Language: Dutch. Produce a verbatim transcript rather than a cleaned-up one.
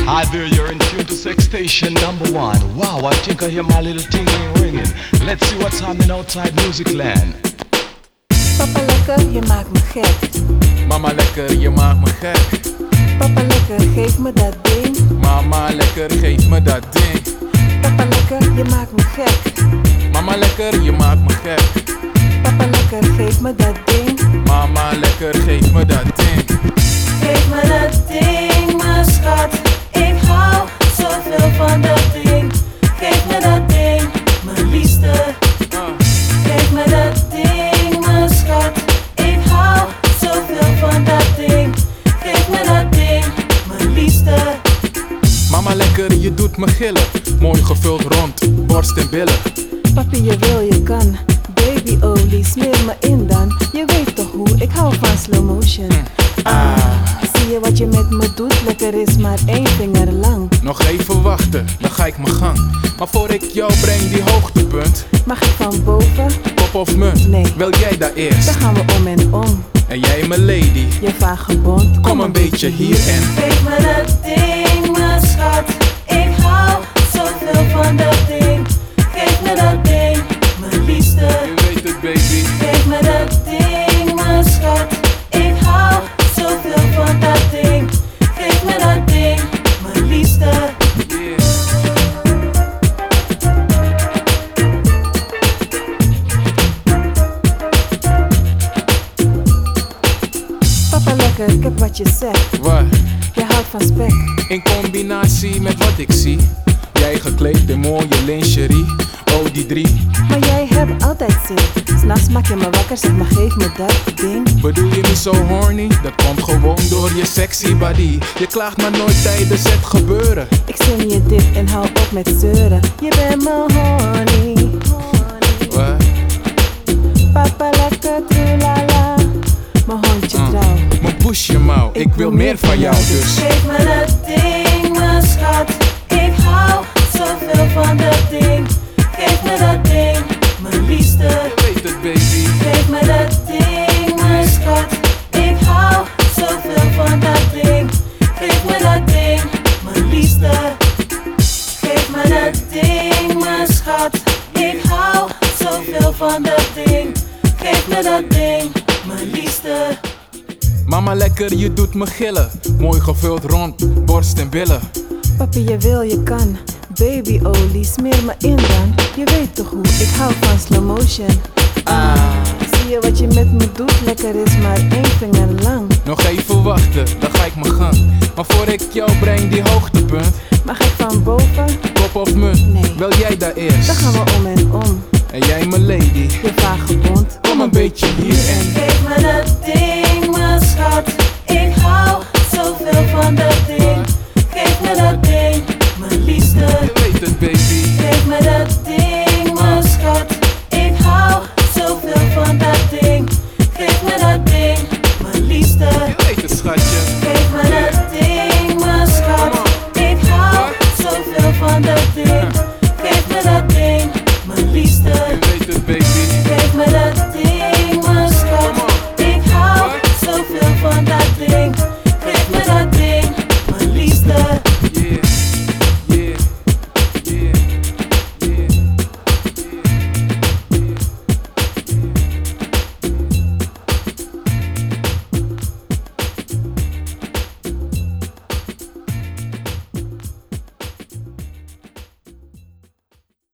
Hi there, you're in tune to Sex Station number one. Wow, I think I hear my little tingling ringing. Let's see what's happening outside Music Land. Papa lekker, je maakt me gek. Mama lekker, je maakt me gek. Papa lekker, geef me dat ding. Mama lekker, geef me dat ding. Papa lekker, je maakt me gek. Mama lekker, je maakt me gek. Papa lekker, geef me dat ding. Mama lekker, geef me dat ding. Geef me dat ding, mijn schat. Ik hou zoveel van dat ding. Geef me dat ding, mijn liefste. Geef me dat ding, mijn schat. Ik hou zoveel van dat ding. Geef me dat ding, mijn liefste. Mama lekker, je doet me gillen. Mooi gevuld rond, borst en billen. Papi, je wil, je kan. Babyolie, smeer me in dan. Je weet toch hoe, ik hou van slow motion. Ah, zie je wat je met me doet? Lekker is maar één vinger lang. Nog even wachten, dan ga ik mijn gang. Maar voor ik jou breng die hoogtepunt. Mag ik van boven? Kop of munt? Nee. Wil jij daar eerst? Dan gaan we om en om. En jij mijn lady? Je vagebond. Kom een beetje hier en geef me dat ding, mijn schat. Ik hou zoveel van dat ding. Geef me dat ding, mijn liefste. Je weet het, baby. Geef me dat ding, mijn schat. Ik hou zoveel van dat ding. Geef me dat ding, mijn liefste. Yeah. Papa lekker, ik heb wat je zegt. Wat? Je houdt van spek. In combinatie met wat ik zie. Jij gekleed in mooie lingerie. Oh, die drie. Maar jij hebt altijd zin. S'nachts maak je me wakker, zeg maar geef me dat ding. Bedoel je niet zo horny? Dat komt gewoon door je sexy body. Je klaagt maar nooit tijdens het gebeuren. Ik zing je dit en hou op met zeuren. Je bent me horny. Wat? Papa lekker, trulala. Mijn hondje Uh, trouw. Mijn poesje mouw, ik wil meer van jou dus. Geef me dat ding, mijn schat. Ik hou zoveel van dat ding. Geef me dat ding, mijn liefste. Je weet het, baby. Geef me dat ding, mijn schat. Ik hou zoveel van dat ding. Geef me dat ding, mijn liefste. Geef me dat ding, mijn schat. Ik hou zoveel van dat ding. Geef me dat ding, mijn liefste. Mama lekker, je doet me gillen. Mooi gevuld rond, borst en billen. Papi, je wil, je kan. Babyolie, smeer me in dan. Je weet toch hoe, ik hou van slow motion. Ah, zie je wat je met me doet? Lekker is maar één vinger lang. nog even wachten, dan ga ik mijn gang. Maar voor ik jou breng die hoogtepunt. Mag ik van boven? Kop of munt? Nee. Wil jij daar eerst? Dan gaan we om en om. En jij mijn lady? Je vagebond. Kom een beetje hier en geef me dat ding, mijn schat. Ik hou zoveel van dat ding. Geef me dat ding, mijn liefste. je weet het, baby. Geef me dat ding.